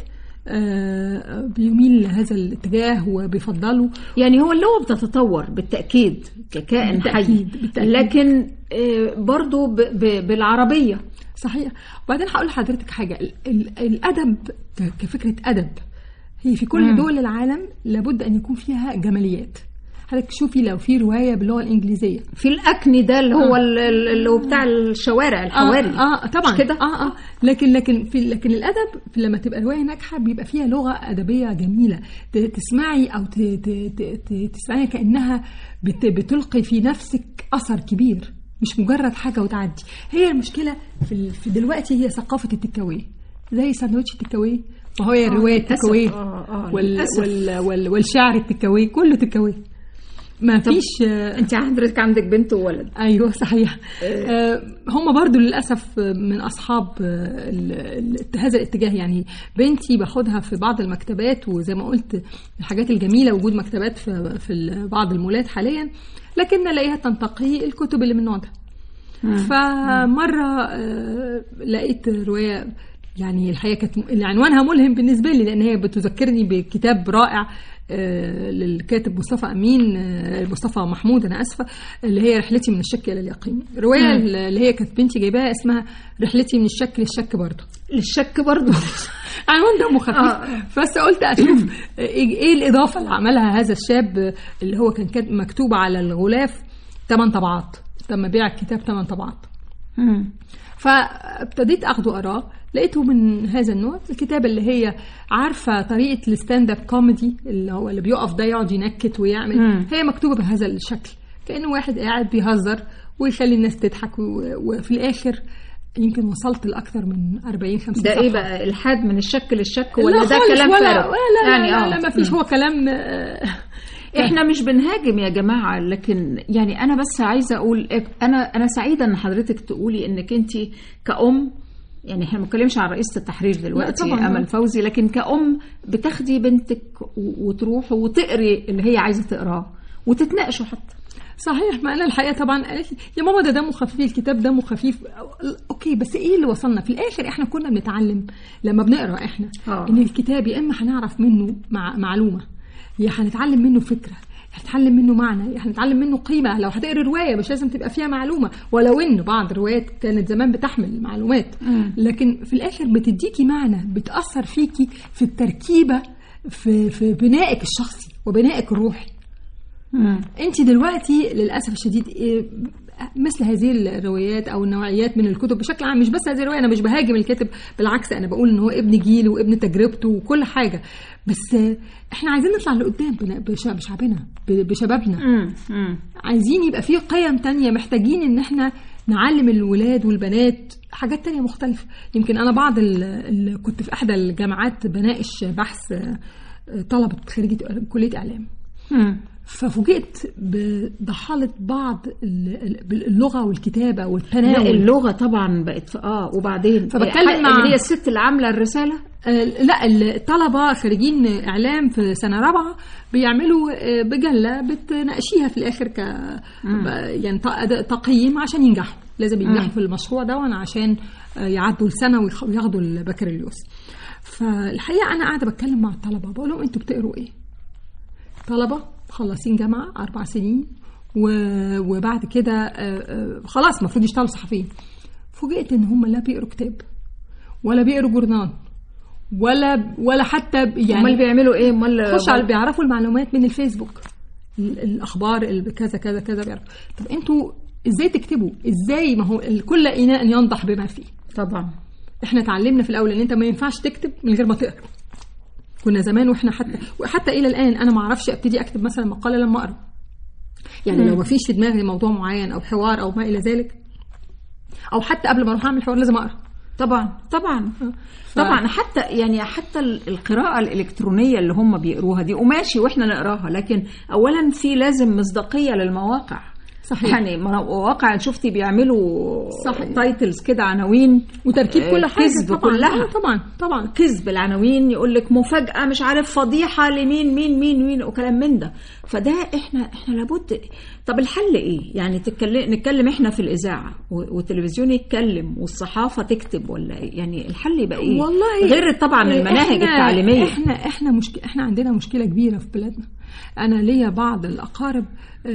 بيميل لهذا الاتجاه وبيفضلوا. يعني هو اللغة بتتطور بالتأكيد ككائن حي، لكن برضو بالعربية. صحيح. وبعدين هقول لحضرتك حاجة، الأدب كفكرة أدب هي في كل دول العالم لابد أن يكون فيها جماليات. حضرتك شوفي لو في رواية باللغة الإنجليزية، في الأكني ده اللي هو اللي هو بتاع الشوارع الحواري طبعا كده. لكن الأدب لما تبقى رواية ناجحة بيبقى فيها لغة أدبية جميلة، تسمعي أو تسمعي كأنها بتلقي في نفسك أثر كبير، مش مجرد حاجة وتعدي. هي المشكلة في دلوقتي هي ثقافة التكاوي، زي ساندوتش التكاوي، وهو الرواية التكاوي والشعر التكاوي، كله تكاوي. ما فيش. انت حضرتك عندك بنت وولد؟ ايوه صحيح. هم برضو للاسف من اصحاب هذا الاتجاه. يعني بنتي باخدها في بعض المكتبات، وزي ما قلت الحاجات الجميله وجود مكتبات في بعض المولات حاليا، لكن نلاقيها تنتقي الكتب اللي من النوع ده. فمره لقيت روايه يعني الحقيقه كانت عنوانها ملهم بالنسبه لي، لان هي بتذكرني بكتاب رائع للكاتب مصطفى أمين، مصطفى محمود أنا أسفة، اللي هي رحلتي من الشك إلى اليقين. الرواية اللي هي كانت بنتي جايباها اسمها رحلتي من الشك للشك برضه. للشك برضه عنوان دمه خفيف. بس قلت أشوف إيه الإضافة اللي عملها هذا الشاب اللي هو كان مكتوب على الغلاف 8 طبعات، تم بيع الكتاب 8 طبعات. فابتديت أخده أراه، لقيته من هذا النوع، الكتاب اللي هي عارفة طريقة الستاند اب كوميدي اللي هو اللي بيقف ده يقعد ينكت ويعمل، هي مكتوبة بهذا الشكل، كأنه واحد قاعد بيهزر ويخلي الناس تضحك، وفي الآخر يمكن وصلت لأكثر من 40-50 ده صفحة. إيه بقى الحاد من الشك للشك ولا ده كلام فارغ؟ لا ما فيش، هو كلام احنا مش بنهاجم يا جماعة، لكن يعني انا بس عايزة اقول انا سعيدة ان حضرتك تقولي انك انت كأم، يعني احنا ما بنتكلمش عن رئيسة التحرير دلوقتي أمل فوزي، لكن كأم بتاخدي بنتك وتروح وتقري اللي هي عايزة تقراه وتتناقشوا حتى. صحيح. ما أنا الحقيقة طبعا قالت لي يا ماما ده دمه خفيف، الكتاب دمه خفيف، أوكي بس إيه اللي وصلنا في الآخر؟ إحنا كنا بنتعلم لما بنقرأ إحنا إن الكتاب يا إما هنعرف منه معلومة، يا هنتعلم منه فكرة، هنتعلم منه معنى، هنتعلم منه قيمة. لو هتقري رواية مش لازم تبقى فيها معلومة، ولو إن بعض الروايات كانت زمان بتحمل معلومات، لكن في الآخر بتديكي معنى، بتأثر فيكي في التركيبة، في بنائك الشخصي وبنائك الروحي. أنت دلوقتي للأسف الشديد مثل هذه الروايات أو النوعيات من الكتب بشكل عام، مش بس هذه الرواية، أنا مش بهاجم الكاتب، بالعكس أنا بقول إن هو ابن جيل وابن تجربته وكل حاجة، بس إحنا عايزين نطلع لقدام بشعبنا بشبابنا. عايزين يبقى فيه قيم تانية، محتاجين إن إحنا نعلم الولاد والبنات حاجات تانية مختلفة. يمكن أنا بعض كنت في إحدى الجامعات بناقش بحث طلبة خريجة كلية إعلام، ففوجئت بضحالة بعض اللغة والكتابة والتناول. اللغة طبعا بقت وبعدين فبتكلم مع اللي هي الست اللي عاملة الرسالة. لا الطلبة خارجين إعلام في سنة 4 بيعملوا مجلة بتناقشيها في الآخر يعني تقييم عشان ينجحوا، لازم ينجحوا في المشروع ده عشان يعدوا السنة وياخدوا البكالوريوس. فالحقيقة أنا قاعدة بتكلم مع الطلبة بقول لهم أنتوا بتقروا إيه؟ طلبة خلصين جامعة 4 سنين وبعد كده خلاص المفروض يشتغلوا صحفيين. فوجئت ان هم لا بيقروا كتاب ولا بيقروا جورنال ولا حتى يعني امال بيعملوا ايه؟ خش على بيعرفوا المعلومات من الفيسبوك، الاخبار كذا كذا كذا بيعرفوا. طب انتوا ازاي تكتبوا؟ ازاي؟ ما هو كل اناء ينضح بما فيه. طبعا احنا اتعلمنا في الاول ان انت ما ينفعش تكتب من غير ما تقرا. كنا زمان واحنا حتى الى الان انا ما اعرفش ابتدي اكتب مثلا مقاله لما اقرا، يعني لو ما فيش في دماغي موضوع معين او حوار او ما الى ذلك، او حتى قبل ما اروح اعمل حوار لازم اقرا. طبعا حتى القراءه الالكترونيه اللي هم بيقروها دي وماشي واحنا نقراها، لكن اولا في لازم مصداقيه للمواقع. صحيح. يعني مواقع شفتي بيعملوا تايتلز كده، عناوين وتركيب كل حاجه كذب كلها. طبعا كذب العناوين، يقول لك مفاجاه مش عارف فضيحه لمين مين مين مين وكلام من ده. فده احنا لابد. طب الحل ايه؟ يعني نتكلم احنا في الاذاعه والتلفزيون يتكلم والصحافه تكتب، ولا ايه؟ يعني الحل يبقى ايه؟ والله غير طبعا المناهج التعليميه. احنا عندنا مشكله كبيره في بلادنا. انا ليا بعض الاقارب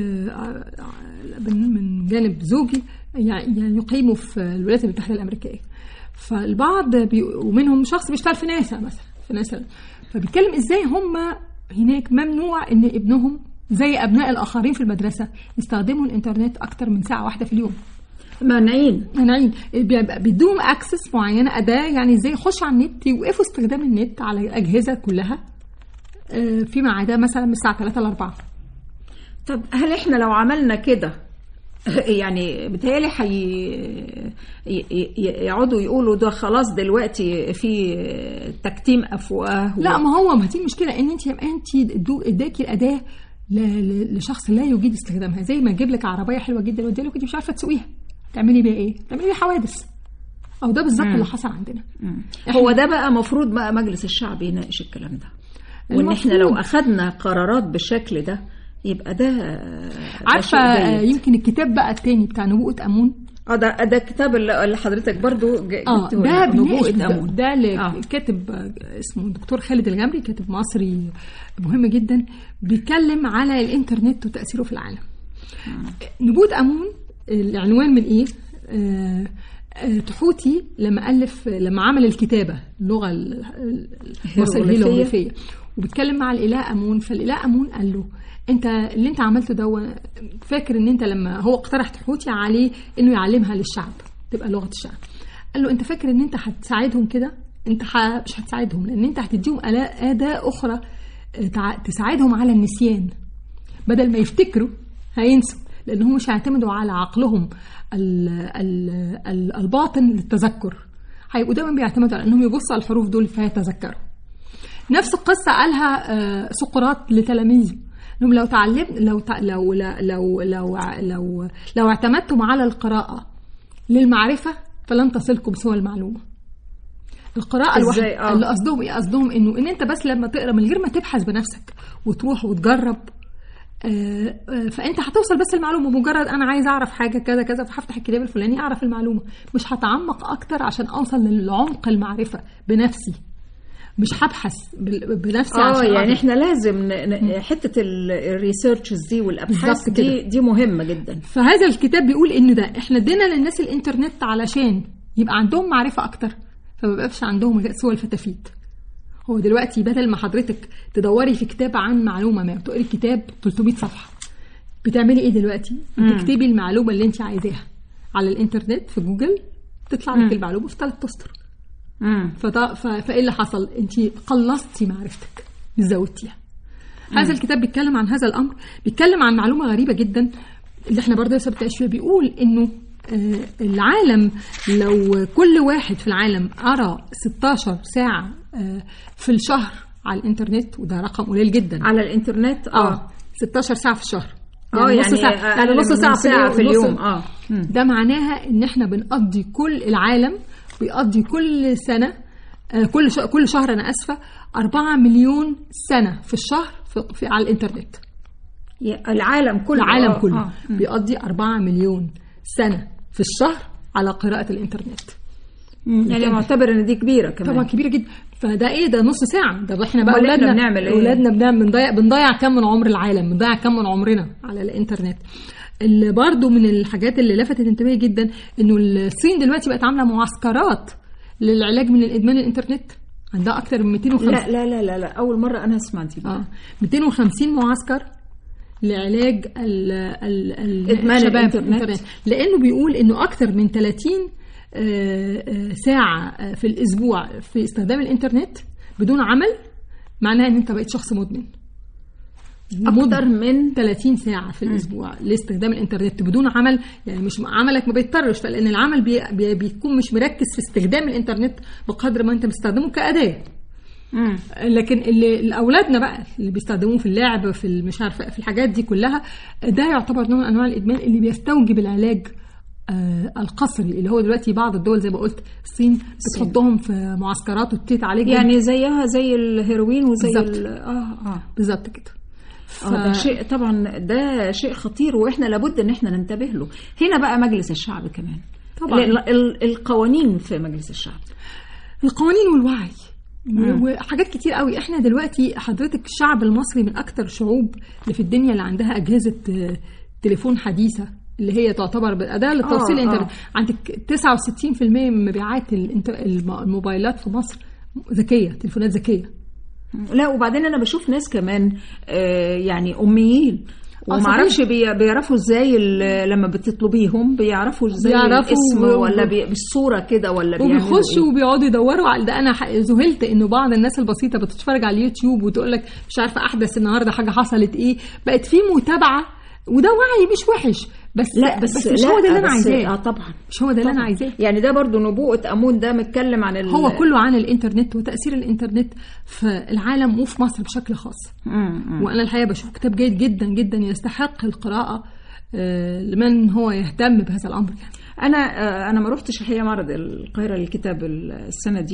من جانب زوجي يعني يقيموا في الولايات المتحدة الأمريكية، فالبعض ومنهم شخص بيشتغل في ناسا مثلا، في ناسا، فبيتكلم إزاي هم هناك ممنوع إن ابنهم زي أبناء الآخرين في المدرسة يستخدموا الإنترنت أكتر من ساعة واحدة في اليوم. مانعين بيدوهم أكسس معينة، أداة يعني إزاي يخش على النت، يوقفوا استخدام النت على الأجهزة كلها فيما عدا مثلا من الساعة 3 ل 4. طب هل احنا لو عملنا كده يعني بتهيالي يقعدوا يقولوا ده خلاص دلوقتي في تكتيم أفواه لا ما هو ما دي المشكلة، ان انت اداكي الأداة لشخص لا يجيد استخدامها. زي ما اجيب لك عربية حلوة جدا وادي لك مش عارفة تسوقيها، تعملي بيها ايه؟ تعملي بيها حوادث. او ده بالظبط اللي حصل عندنا. هو ده بقى مفروض بقى مجلس الشعب يناقش الكلام ده، وان احنا لو اخدنا قرارات بالشكل ده يبقى ده عارفة. يمكن الكتاب بقى التاني بتاع نبوءة أمون ده الكتاب اللي حضرتك برضو جبته، ده نبوءة أمون. ده كاتب اسمه الدكتور خالد الجمري، كاتب مصري مهم جدا، بيتكلم على الانترنت وتأثيره في العالم. نبوءة أمون العنوان من ايه؟ تحوتي لما عمل الكتابة اللغة الهيروغليفية وبيتكلم مع الإله أمون، فالإله أمون قال له انت اللي انت عملته ده، فاكر ان انت لما هو اقترح تحوتي عليه انه يعلمها للشعب تبقى لغة الشعب، قال له انت فاكر ان انت هتساعدهم كده؟ انت مش هتساعدهم، لان انت هتديهم أداة أخرى تساعدهم على النسيان. بدل ما يفتكروا هينسوا، لأنهم مش هيعتمدوا على عقلهم الباطن للتذكر، هيبقوا دايما بيعتمدوا على انهم يبصوا على الحروف دول فيتذكروا. نفس القصة قالها سقراط لتلاميذه، انهم لو اعتمدتم على القراءة للمعرفة فلن تصلكم سوى المعلومة. القراءة الواحدة اللي قصدهم ان انت بس لما تقرا من غير ما تبحث بنفسك وتروح وتجرب، فانت هتوصل بس المعلومه. مجرد انا عايز اعرف حاجه كذا كذا فهفتح الكتاب الفلاني اعرف المعلومه، مش هتعمق اكتر عشان اوصل للعمق المعرفه بنفسي، مش هبحث بنفسي عشان يعني احنا لازم حته الريسيرشز دي والابحاث دي مهمه جدا. فهذا الكتاب بيقول ان ده احنا ادينا للناس الانترنت علشان يبقى عندهم معرفه اكتر، فما بقاش عندهم سوى الفتافيت. هو دلوقتي بدل ما حضرتك تدوري في كتاب عن معلومة ما وتقري كتاب 300 صفحة، بتعملي ايه دلوقتي؟ تكتبي المعلومة اللي انت عايزاها على الانترنت في جوجل، تطلع لك المعلومة في 3 أسطر. فايه اللي حصل؟ انت قلصتي معرفتك مش زودتيها. هذا الكتاب بيتكلم عن هذا الأمر، بيتكلم عن معلومة غريبة جدا اللي احنا برضه لسه بنتناقش فيها. بيقول انه العالم لو كل واحد في العالم قرأ 16 ساعة في الشهر على الانترنت، وده رقم قليل جدا على الانترنت 16 ساعة في الشهر، يعني نص ساعة في اليوم. ده معناها ان احنا بنقضي كل العالم بيقضي كل سنة كل شهر انا اسفة 4 مليون سنة في الشهر على الانترنت. العالم كله بيقضي 4 مليون سنة في الشهر على قراءة الانترنت. يعني معتبر ان دي كبيره كمان. طبعا كبيره جدا. فده ايه ده؟ نص ساعه. ده احنا بقى اولادنا بنعمل ايه؟ اولادنا بنضيع كم من عمر العالم، بنضيع كم من عمرنا على الانترنت. اللي برضو من الحاجات اللي لفتت انتباهي جدا انه الصين دلوقتي بقت عامله معسكرات للعلاج من الادمان الانترنت. عندها اكتر من 250. لا اول مره انا اسمع دي. 250 معسكر لعلاج ادمان الانترنت، لانه بيقول انه اكتر من 30 ساعة في الأسبوع في استخدام الإنترنت بدون عمل معناها أن أنت بقيت شخص مدمن. أكتر من 30 ساعة في الأسبوع لاستخدام الإنترنت بدون عمل، يعني مش عملك ما بيضطرش، فلأن العمل بيكون مش مركز في استخدام الإنترنت بقدر ما أنت بتستخدمه كأداة. لكن اللي أولادنا بقى اللي بيستخدموه في اللعب في مش عارفة في الحاجات دي كلها، ده يعتبر نوع من أنواع الإدمان اللي بيستوجب العلاج القصري، اللي هو دلوقتي بعض الدول زي ما قلت الصين بتحطهم في معسكرات وبتتعالج، يعني زيها زي الهيروين وزي بالظبط كده. ده شيء طبعا، ده شيء خطير واحنا لابد ان احنا ننتبه له. هنا بقى مجلس الشعب كمان طبعا، القوانين في مجلس الشعب، القوانين والوعي وحاجات كتير قوي. احنا دلوقتي حضرتك الشعب المصري من اكتر الشعوب اللي في الدنيا اللي عندها اجهزة تليفون حديثة اللي هي تعتبر أداة للتوصيل الإنترنت. عندك 69% من مبيعات الموبايلات في مصر ذكية، تليفونات ذكية. لا وبعدين أنا بشوف ناس كمان يعني أميين ومعرفش بيعرفوا ازاي لما بتطلبيهم بيعرفوا ازاي الاسم ولا بالصورة كده ولا وبيخشوا وبيقعدوا يدوروا على ده. أنا ذهلت إنه بعض الناس البسيطة بتتفرج على اليوتيوب وتقولك مش عارفة أحدث النهاردة حاجة حصلت إيه، بقت في متابعة، وده وعي مش وحش، بس مش هو ده اللي انا عايزاه. طبعا مش هو ده اللي انا عايزاه. يعني ده برضو نبوءة أمون، ده متكلم عن هو كله عن الانترنت وتأثير الانترنت في العالم وفي مصر بشكل خاص. وانا الحقيقة بشوف كتاب جيد جدا جدا يستحق القراءة لمن هو يهتم بهذا الامر. يعني انا ما روحتش الحقيقة معرض القاهرة للكتاب السنة دي،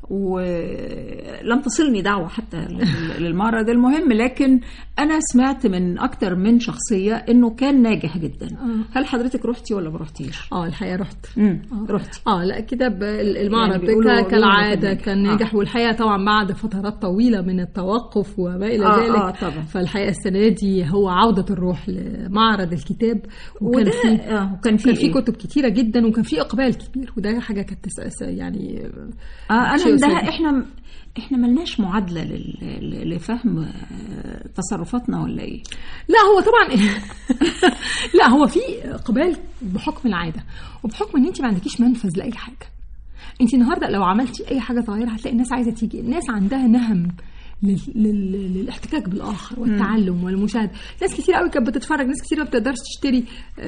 ولم تصلني دعوة حتى للمعرض المهم، لكن أنا سمعت من أكتر من شخصية إنه كان ناجح جدا. هل حضرتك رحتي ولا ما رحتيش؟ الحقيقة رحت. رحتي؟ لا كده المعرض يعني كالعادة كان ناجح. والحقيقة طبعا بعد فترات طويلة من التوقف وما إلى ذلك. طبعا. فالحقيقة السنة دي هو عودة الروح لمعرض الكتاب، وكان في كتب كتيرة جدا، وكان في إقبال كبير، وده حاجة كانت يعني أنا ده احنا ملناش معادلة لفهم تصرفاتنا ولا ايه؟ لا هو طبعا لا هو في اقبال بحكم العادة، وبحكم ان انت ما عندكيش منفذ لأي حاجة. انت النهاردة لو عملتي اي حاجة صغيرة هتلاقي الناس عايزة تيجي، الناس عندها نهم للاحتكاك بالآخر والتعلم والمشاهدة. ناس كتير قوي كانت بتتفرج، ناس كتير ما بتقدرش تشتري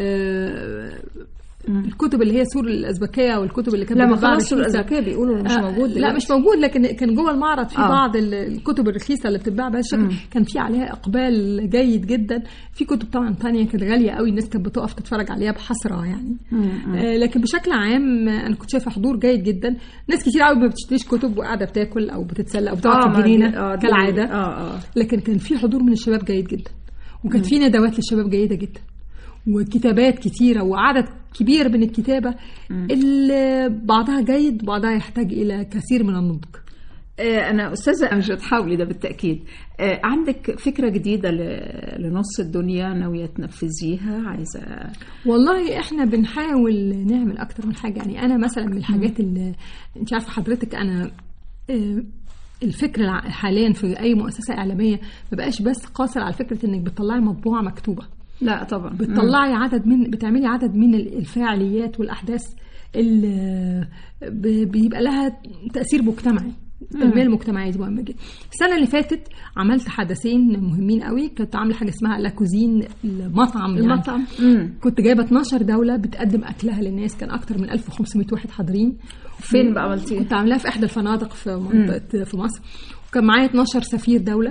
الكتب اللي هي سور الأزبكية والكتب اللي كانت لما خلاص سور الأزبكية بيقولوا مش موجود دلوقتي. لا مش موجود، لكن كان جوه المعرض في بعض الكتب الرخيصة اللي بتتباع بهذا الشكل كان في عليها إقبال جيد جدا. في كتب طبعا تانية كانت غالية قوي، الناس كانت بتقف تتفرج عليها بحسرة يعني. لكن بشكل عام أنا كنت شايفة حضور جيد جدا. ناس كتير قوي ما بتشتريش كتب وقاعدة بتاكل أو بتتسلى أو بتقعد في الجنينة كالعادة. لكن كان في حضور من الشباب جيد جدا، وكان في ندوات للشباب جيدة جدا، وكتابات كتيرة وعدد كبير من الكتابة اللي بعضها جيد وبعضها يحتاج إلى كثير من النضج. أنا أستاذة مش هتحاولي ده بالتأكيد. عندك فكرة جديدة لنص الدنيا ناوية تنفذيها؟ عايزة والله إحنا بنحاول نعمل أكتر من حاجة. يعني أنا مثلا من الحاجات اللي أنت عارفة حضرتك، أنا الفكرة حاليا في أي مؤسسة إعلامية ما بقاش بس قاصر على فكرة إنك بتطلعي مطبوعة مكتوبة. لا طبعا بتطلعي بتعملي عدد من الفعاليات والأحداث اللي بيبقى لها تأثير مجتمعي. التنمية المجتمعية دي مهمة جدا. السنة اللي فاتت عملت حدثين مهمين قوي. كنت عاملة حاجة اسمها لاكوزين، المطعم يعني. كنت جايبة 12 دولة بتقدم أكلها للناس، كان أكتر من 1500 واحد حاضرين. فين بقى عملتيه؟ كنت عاملاها في إحدى الفنادق في منطقة في مصر، وكان معايا 12 سفير دولة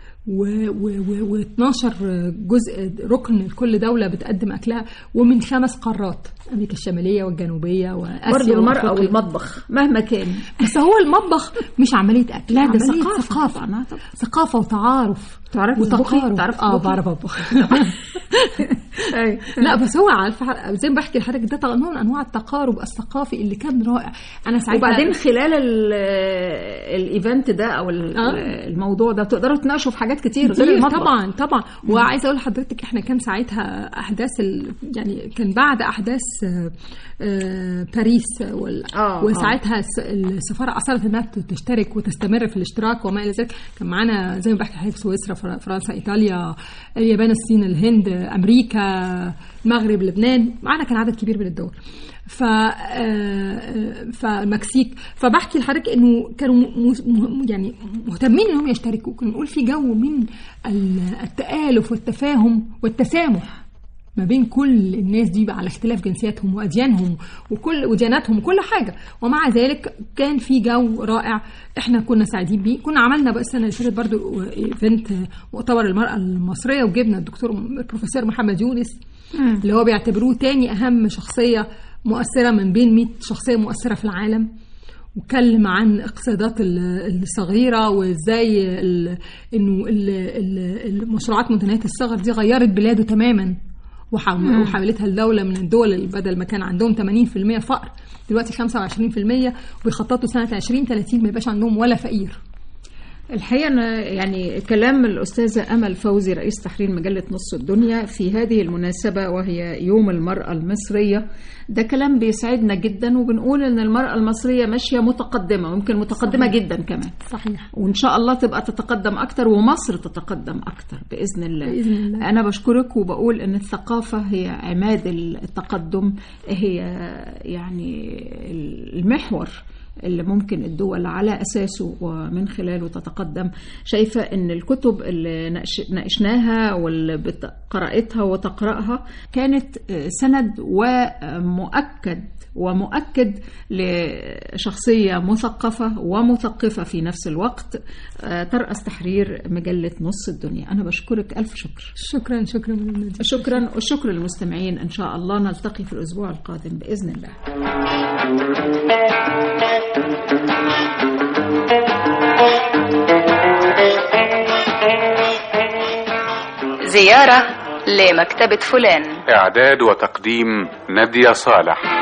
و12 جزء ركن لكل دولة بتقدم أكلها، ومن 5 قارات، أمريكا الشمالية والجنوبية وآسيا. برضو المرأة والمطبخ مهما كان، بس هو المطبخ مش عملية أكل، لا ده ثقافة وتعارف وتقارب. بعرف أطبخ. لا بس هو عارفة زي ما بحكي لحضرتك ده نوع من أنواع التقارب الثقافي اللي كان رائع. أنا ساعتها وبعدين خلال الإيفنت ده أو الموضوع ده بتقدروا تناقشوا في حاجات كتير غير المطبخ. طبعا. وعايزة أقول لحضرتك إحنا كان ساعتها أحداث يعني كان بعد أحداث باريس وساعتها السفارة أصرت إنها تشترك وتستمر في الاشتراك وما إلى ذلك. كان معانا زي ما بحكي لحضرتك سويسرا، فرنسا، إيطاليا، اليابان، الصين، الهند، أمريكا، المغرب، لبنان. معانا كان عدد كبير من الدول. فالمكسيك. فبحكي لحضرتك إنه كانوا يعني مهتمين إنهم يشتركوا. كنا نقول في جو من التآلف والتفاهم والتسامح ما بين كل الناس دي على اختلاف جنسياتهم وأديانهم ودياناتهم وكل حاجة. ومع ذلك كان في جو رائع احنا كنا سعيدين بيه. كنا عملنا بقى السنة اللي فاتت برضو ايفنت مؤتمر المرأة المصرية، وجبنا البروفيسور محمد يونس اللي هو بيعتبروه تاني أهم شخصية مؤثرة من بين 100 شخصية مؤثرة في العالم. وكلم عن اقتصادات الصغيرة وازاي انه المشروعات متناهية الصغر دي غيرت بلاده تماما وحاولتها الدولة من الدول بدل ما كان عندهم 80% فقر دلوقتي 25%، وبيخططوا سنة 2030 ما يبقاش عندهم ولا فقير. الحقيقة أنا يعني كلام الأستاذة أمل فوزي رئيس تحرير مجلة نص الدنيا في هذه المناسبة وهي يوم المرأة المصرية ده كلام بيسعدنا جدا، وبنقول أن المرأة المصرية ماشية متقدمة ويمكن متقدمة صحيح. جدا كمان. صحيح. وإن شاء الله تبقى تتقدم أكتر ومصر تتقدم أكتر بإذن الله. بإذن الله. أنا بشكرك وبقول أن الثقافة هي عماد التقدم، هي يعني المحور اللي ممكن الدول على أساسه ومن خلاله تتقدم. شايفة أن الكتب اللي ناقشناها واللي قرأتها وتقرأها كانت سند ومؤكد لشخصية مثقفة ومثقفة في نفس الوقت ترأس تحرير مجلة نص الدنيا. أنا بشكرك ألف شكر. شكرا. والشكر للمستمعين. إن شاء الله نلتقي في الأسبوع القادم بإذن الله. زيارة لمكتبة فلان. إعداد وتقديم نادية صالح.